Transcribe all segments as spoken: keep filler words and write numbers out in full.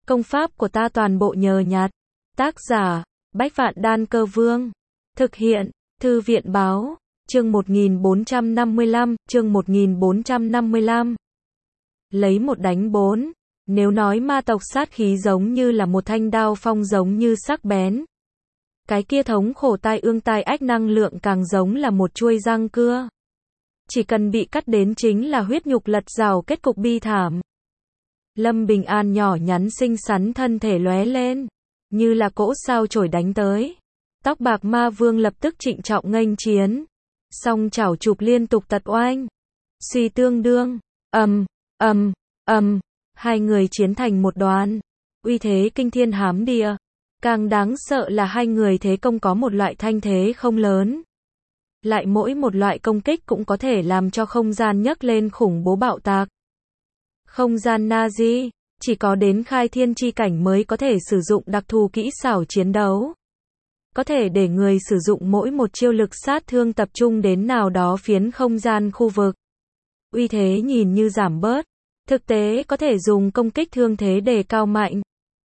Công pháp của ta toàn bộ nhờ nhặt. Tác giả, Bách Vạn Đan Cơ Vương. Thực hiện, Thư viện Báo. Chương một nghìn bốn trăm năm mươi lăm, chương một nghìn bốn trăm năm mươi lăm. Lấy một đánh bốn. Nếu nói ma tộc sát khí giống như là một thanh đao phong giống như sắc bén. Cái kia thống khổ tai ương tai ách năng lượng càng giống là một chuôi răng cưa. Chỉ cần bị cắt đến chính là huyết nhục lật rào kết cục bi thảm. Lâm Bình An nhỏ nhắn xinh xắn thân thể lóe lên, như là cỗ sao chổi đánh tới. Tóc bạc ma vương lập tức trịnh trọng nghênh chiến. Song chảo chụp liên tục tật oanh. Suy tương đương, ầm, ầm, ầm, hai người chiến thành một đoàn. Uy thế kinh thiên hám địa. Càng đáng sợ là hai người thế công có một loại thanh thế không lớn. Lại mỗi một loại công kích cũng có thể làm cho không gian nhấc lên khủng bố bạo tạc. Không gian Nazi, chỉ có đến khai thiên chi cảnh mới có thể sử dụng đặc thù kỹ xảo chiến đấu. Có thể để người sử dụng mỗi một chiêu lực sát thương tập trung đến nào đó phiến không gian khu vực. Uy thế nhìn như giảm bớt, thực tế có thể dùng công kích thương thế đề cao mạnh.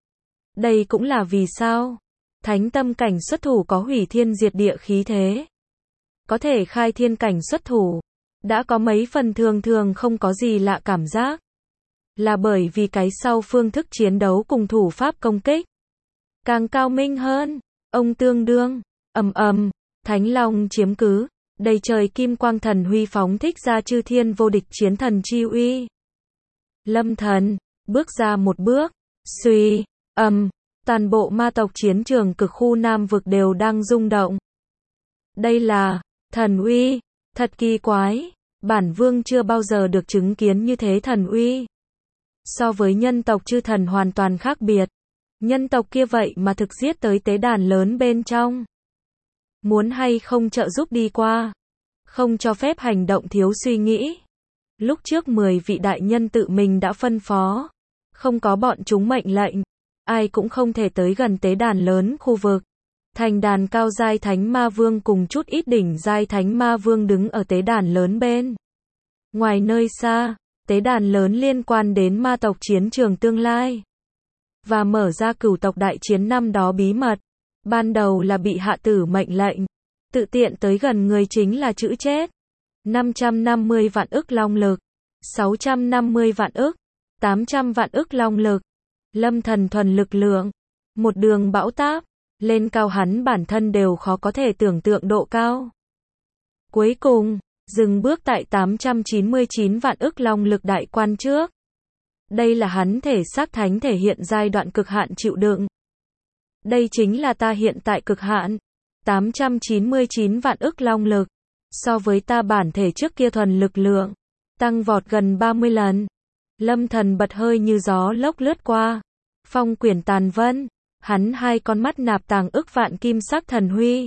Đây cũng là vì sao Thánh tâm cảnh xuất thủ có hủy thiên diệt địa khí thế. Có thể khai thiên cảnh xuất thủ, đã có mấy phần thường thường không có gì lạ cảm giác. Là bởi vì cái sau phương thức chiến đấu cùng thủ pháp công kích càng cao minh hơn. Ông tương đương, ầm ầm, Thánh Long chiếm cứ, đầy trời kim quang thần huy phóng thích ra chư thiên vô địch chiến thần chi uy. Lâm Thần, bước ra một bước, suy, ầm, toàn bộ ma tộc chiến trường cực khu Nam vực đều đang rung động. Đây là thần uy, thật kỳ quái, bản vương chưa bao giờ được chứng kiến như thế thần uy. So với nhân tộc chư thần hoàn toàn khác biệt. Nhân tộc kia vậy mà thực giết tới tế đàn lớn bên trong. Muốn hay không trợ giúp đi qua. Không cho phép hành động thiếu suy nghĩ. Lúc trước mười vị đại nhân tự mình đã phân phó. Không có bọn chúng mệnh lệnh. Ai cũng không thể tới gần tế đàn lớn khu vực. Thành đàn cao giai thánh ma vương cùng chút ít đỉnh giai thánh ma vương đứng ở tế đàn lớn bên. Ngoài nơi xa, tế đàn lớn liên quan đến ma tộc chiến trường tương lai. Và mở ra cửu tộc đại chiến năm đó bí mật. Ban đầu là bị hạ tử mệnh lệnh. Tự tiện tới gần người chính là chữ chết. năm trăm năm mươi vạn ức long lực. sáu trăm năm mươi vạn ức. tám trăm vạn ức long lực. Lâm Thần thuần lực lượng. Một đường bão táp. Lên cao hắn bản thân đều khó có thể tưởng tượng độ cao. Cuối cùng, dừng bước tại tám trăm chín mươi chín vạn ức long lực đại quan trước. Đây là hắn thể xác thánh thể hiện giai đoạn cực hạn chịu đựng. Đây chính là ta hiện tại cực hạn. tám trăm chín mươi chín vạn ức long lực. So với ta bản thể trước kia thuần lực lượng. Tăng vọt gần ba mươi lần. Lâm Thần bật hơi như gió lốc lướt qua. Phong quyển tàn vân. Hắn hai con mắt nạp tàng ức vạn kim sắc thần huy.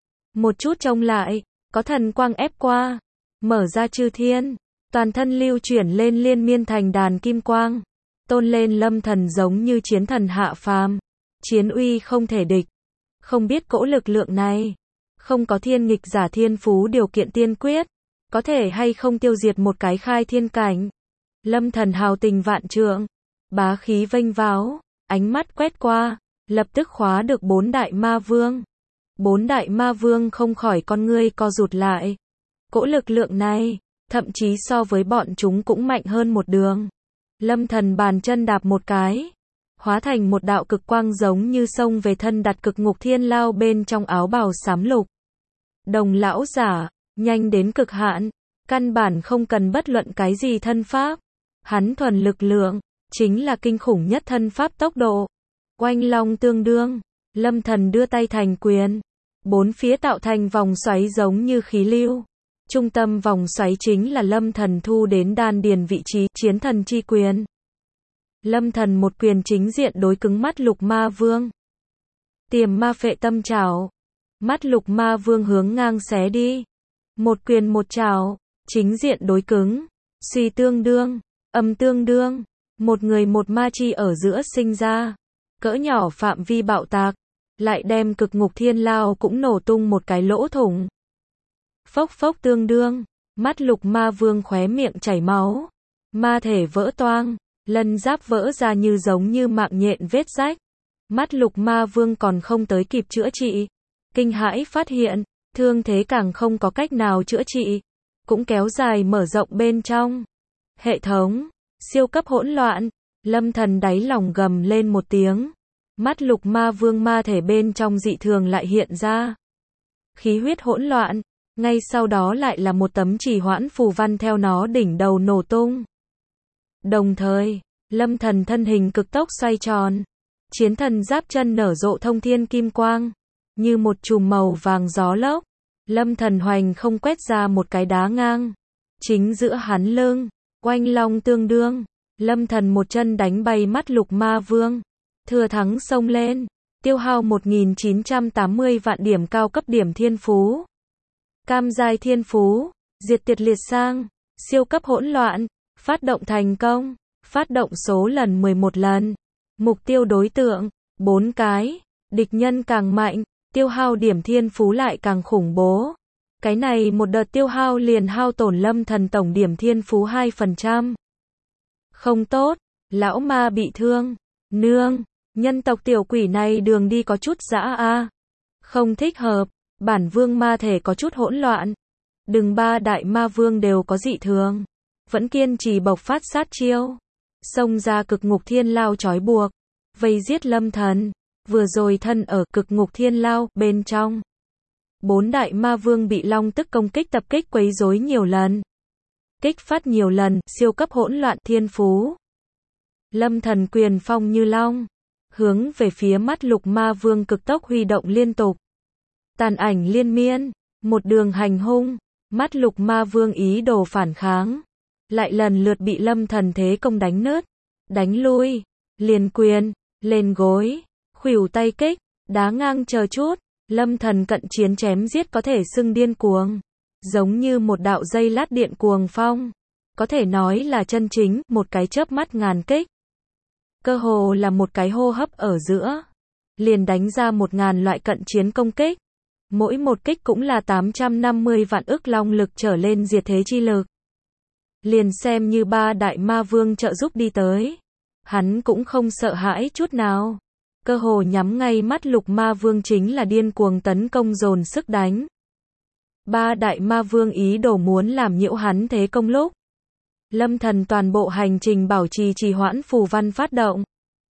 Một chút trông lại. Có thần quang ép qua. Mở ra chư thiên. Toàn thân lưu chuyển lên liên miên thành đàn kim quang. Tôn lên Lâm Thần giống như chiến thần hạ phàm. Chiến uy không thể địch. Không biết cỗ lực lượng này. Không có thiên nghịch giả thiên phú điều kiện tiên quyết. Có thể hay không tiêu diệt một cái khai thiên cảnh. Lâm Thần hào tình vạn trượng. Bá khí vênh váo. Ánh mắt quét qua. Lập tức khóa được bốn đại ma vương. Bốn đại ma vương không khỏi con ngươi co rụt lại. Cỗ lực lượng này. Thậm chí so với bọn chúng cũng mạnh hơn một đường. Lâm Thần bàn chân đạp một cái. Hóa thành một đạo cực quang giống như sông về thân đặt cực ngục thiên lao bên trong áo bào xám lục. Đồng lão giả, nhanh đến cực hạn. Căn bản không cần bất luận cái gì thân pháp. Hắn thuần lực lượng, chính là kinh khủng nhất thân pháp tốc độ. Oanh long tương đương. Lâm Thần đưa tay thành quyền. Bốn phía tạo thành vòng xoáy giống như khí lưu. Trung tâm vòng xoáy chính là Lâm Thần thu đến đan điền vị trí chiến thần chi quyền. Lâm Thần một quyền chính diện đối cứng mắt lục ma vương. Tiềm ma phệ tâm trảo. Mắt lục ma vương hướng ngang xé đi. Một quyền một trảo, chính diện đối cứng. Suy tương đương, âm tương đương. Một người một ma chi ở giữa sinh ra. Cỡ nhỏ phạm vi bạo tạc. Lại đem cực ngục thiên lao cũng nổ tung một cái lỗ thủng. Phốc phốc tương đương, mắt lục ma vương khóe miệng chảy máu. Ma thể vỡ toang, lân giáp vỡ ra như giống như mạng nhện vết rách. Mắt lục ma vương còn không tới kịp chữa trị. Kinh hãi phát hiện, thương thế càng không có cách nào chữa trị. Cũng kéo dài mở rộng bên trong. Hệ thống, siêu cấp hỗn loạn. Lâm Thần đáy lòng gầm lên một tiếng. Mắt lục ma vương ma thể bên trong dị thường lại hiện ra. Khí huyết hỗn loạn. Ngay sau đó lại là một tấm trì hoãn phù văn theo nó đỉnh đầu nổ tung. Đồng thời, Lâm Thần thân hình cực tốc xoay tròn. Chiến thần giáp chân nở rộ thông thiên kim quang. Như một chùm màu vàng gió lốc. Lâm Thần hoành không quét ra một cái đá ngang. Chính giữa hắn lưng, oanh long tương đương. Lâm Thần một chân đánh bay mắt lục ma vương. Thừa thắng xông lên. Tiêu hao một nghìn chín trăm tám mươi vạn điểm cao cấp điểm thiên phú. Cam giai thiên phú. Diệt tiệt liệt sang. Siêu cấp hỗn loạn. Phát động thành công. Phát động số lần mười một lần. Mục tiêu đối tượng. bốn cái. Địch nhân càng mạnh. Tiêu hao điểm thiên phú lại càng khủng bố. Cái này một đợt tiêu hao liền hao tổn Lâm Thần tổng điểm thiên phú hai phần trăm. Không tốt. Lão ma bị thương. Nương. Nhân tộc tiểu quỷ này đường đi có chút dã a. Không thích hợp. Bản vương ma thể có chút hỗn loạn. Đừng ba đại ma vương đều có dị thường. Vẫn kiên trì bộc phát sát chiêu. Xông ra cực ngục thiên lao trói buộc. Vây giết Lâm Thần. Vừa rồi thân ở cực ngục thiên lao bên trong. Bốn đại ma vương bị long tức công kích tập kích quấy rối nhiều lần. Kích phát nhiều lần, siêu cấp hỗn loạn thiên phú. Lâm Thần quyền phong như long. Hướng về phía mắt lục ma vương cực tốc huy động liên tục. Tàn ảnh liên miên. Một đường hành hung. Mắt lục ma vương ý đồ phản kháng. Lại lần lượt bị Lâm Thần thế công đánh nứt. Đánh lui. Liền quyền. Lên gối. Khuỷu tay kích. Đá ngang chờ chút. Lâm Thần cận chiến chém giết có thể xưng điên cuồng. Giống như một đạo dây lát điện cuồng phong. Có thể nói là chân chính, một cái chớp mắt ngàn kích. Cơ hồ là một cái hô hấp ở giữa. Liền đánh ra một ngàn loại cận chiến công kích. Mỗi một kích cũng là tám trăm năm mươi vạn ức long lực trở lên diệt thế chi lực. Liền xem như ba đại ma vương trợ giúp đi tới. Hắn cũng không sợ hãi chút nào. Cơ hồ nhắm ngay mắt lục ma vương chính là điên cuồng tấn công dồn sức đánh. Ba đại ma vương ý đồ muốn làm nhiễu hắn thế công lúc. Lâm Thần toàn bộ hành trình bảo trì trì hoãn phù văn phát động.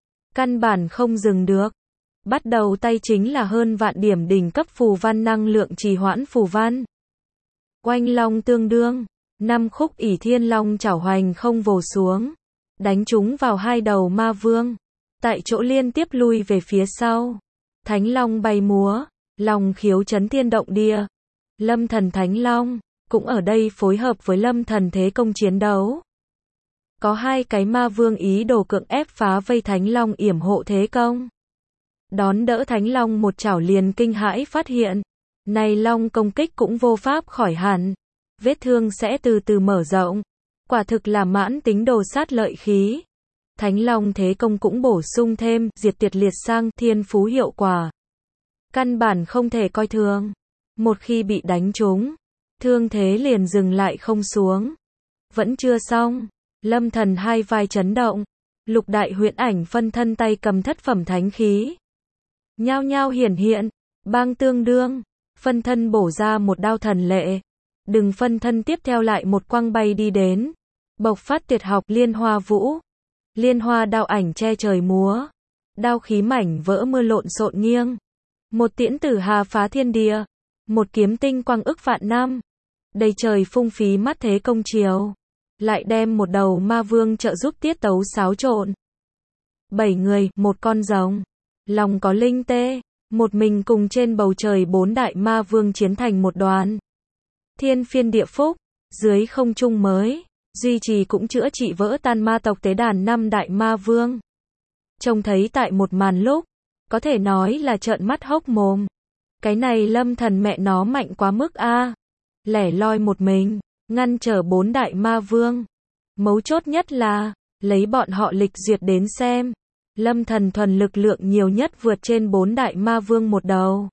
Căn bản không dừng được. Bắt đầu tay chính là hơn vạn điểm đỉnh cấp phù văn năng lượng trì hoãn phù văn. Oanh long tương đương. Năm khúc ỷ thiên long chảo hoành không vồ xuống. Đánh chúng vào hai đầu ma vương. Tại chỗ liên tiếp lui về phía sau. Thánh long bay múa. Long khiếu chấn thiên động địa. Lâm Thần Thánh Long. Cũng ở đây phối hợp với Lâm Thần thế công chiến đấu. Có hai cái ma vương ý đồ cưỡng ép phá vây Thánh Long yểm hộ thế công. Đón đỡ Thánh Long một chảo liền kinh hãi phát hiện. Này Long công kích cũng vô pháp khỏi hẳn. Vết thương sẽ từ từ mở rộng. Quả thực là mãn tính đồ sát lợi khí. Thánh Long thế công cũng bổ sung thêm diệt tiệt liệt sang thiên phú hiệu quả. Căn bản không thể coi thường. Một khi bị đánh trúng, thương thế liền dừng lại không xuống. Vẫn chưa xong. Lâm Thần hai vai chấn động. Lục đại huyễn ảnh phân thân tay cầm thất phẩm thánh khí. Nhao nhao hiển hiện. Bang tương đương. Phân thân bổ ra một đao thần lệ. Đừng phân thân tiếp theo lại một quang bay đi đến. Bộc phát tuyệt học liên hoa vũ. Liên hoa đao ảnh che trời múa. Đao khí mảnh vỡ mưa lộn xộn nghiêng. Một tiễn tử hà phá thiên địa. Một kiếm tinh quang ức vạn năm. Đầy trời phung phí mắt thế công chiều. Lại đem một đầu ma vương trợ giúp tiết tấu xáo trộn. Bảy người, một con rồng. Lòng có linh tê. Một mình cùng trên bầu trời bốn đại ma vương chiến thành một đoàn. Thiên phiên địa phúc. Dưới không trung mới. Duy trì cũng chữa trị vỡ tan ma tộc tế đàn năm đại ma vương. Trông thấy tại một màn lúc. Có thể nói là trợn mắt hốc mồm. Cái này Lâm Thần mẹ nó mạnh quá mức a. Lẻ loi một mình. Ngăn trở bốn đại ma vương. Mấu chốt nhất là. Lấy bọn họ lịch duyệt đến xem. Lâm Thần thuần lực lượng nhiều nhất vượt trên bốn đại ma vương một đầu.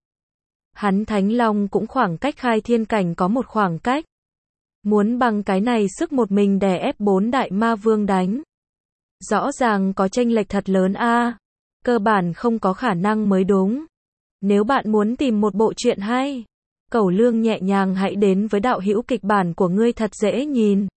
Hắn Thánh Long cũng khoảng cách khai thiên cảnh có một khoảng cách. Muốn bằng cái này sức một mình đè ép bốn đại ma vương đánh. Rõ ràng có chênh lệch thật lớn a. Cơ bản không có khả năng mới đúng. Nếu bạn muốn tìm một bộ truyện hay, Cẩu Lương nhẹ nhàng hãy đến với đạo hữu kịch bản của ngươi thật dễ nhìn.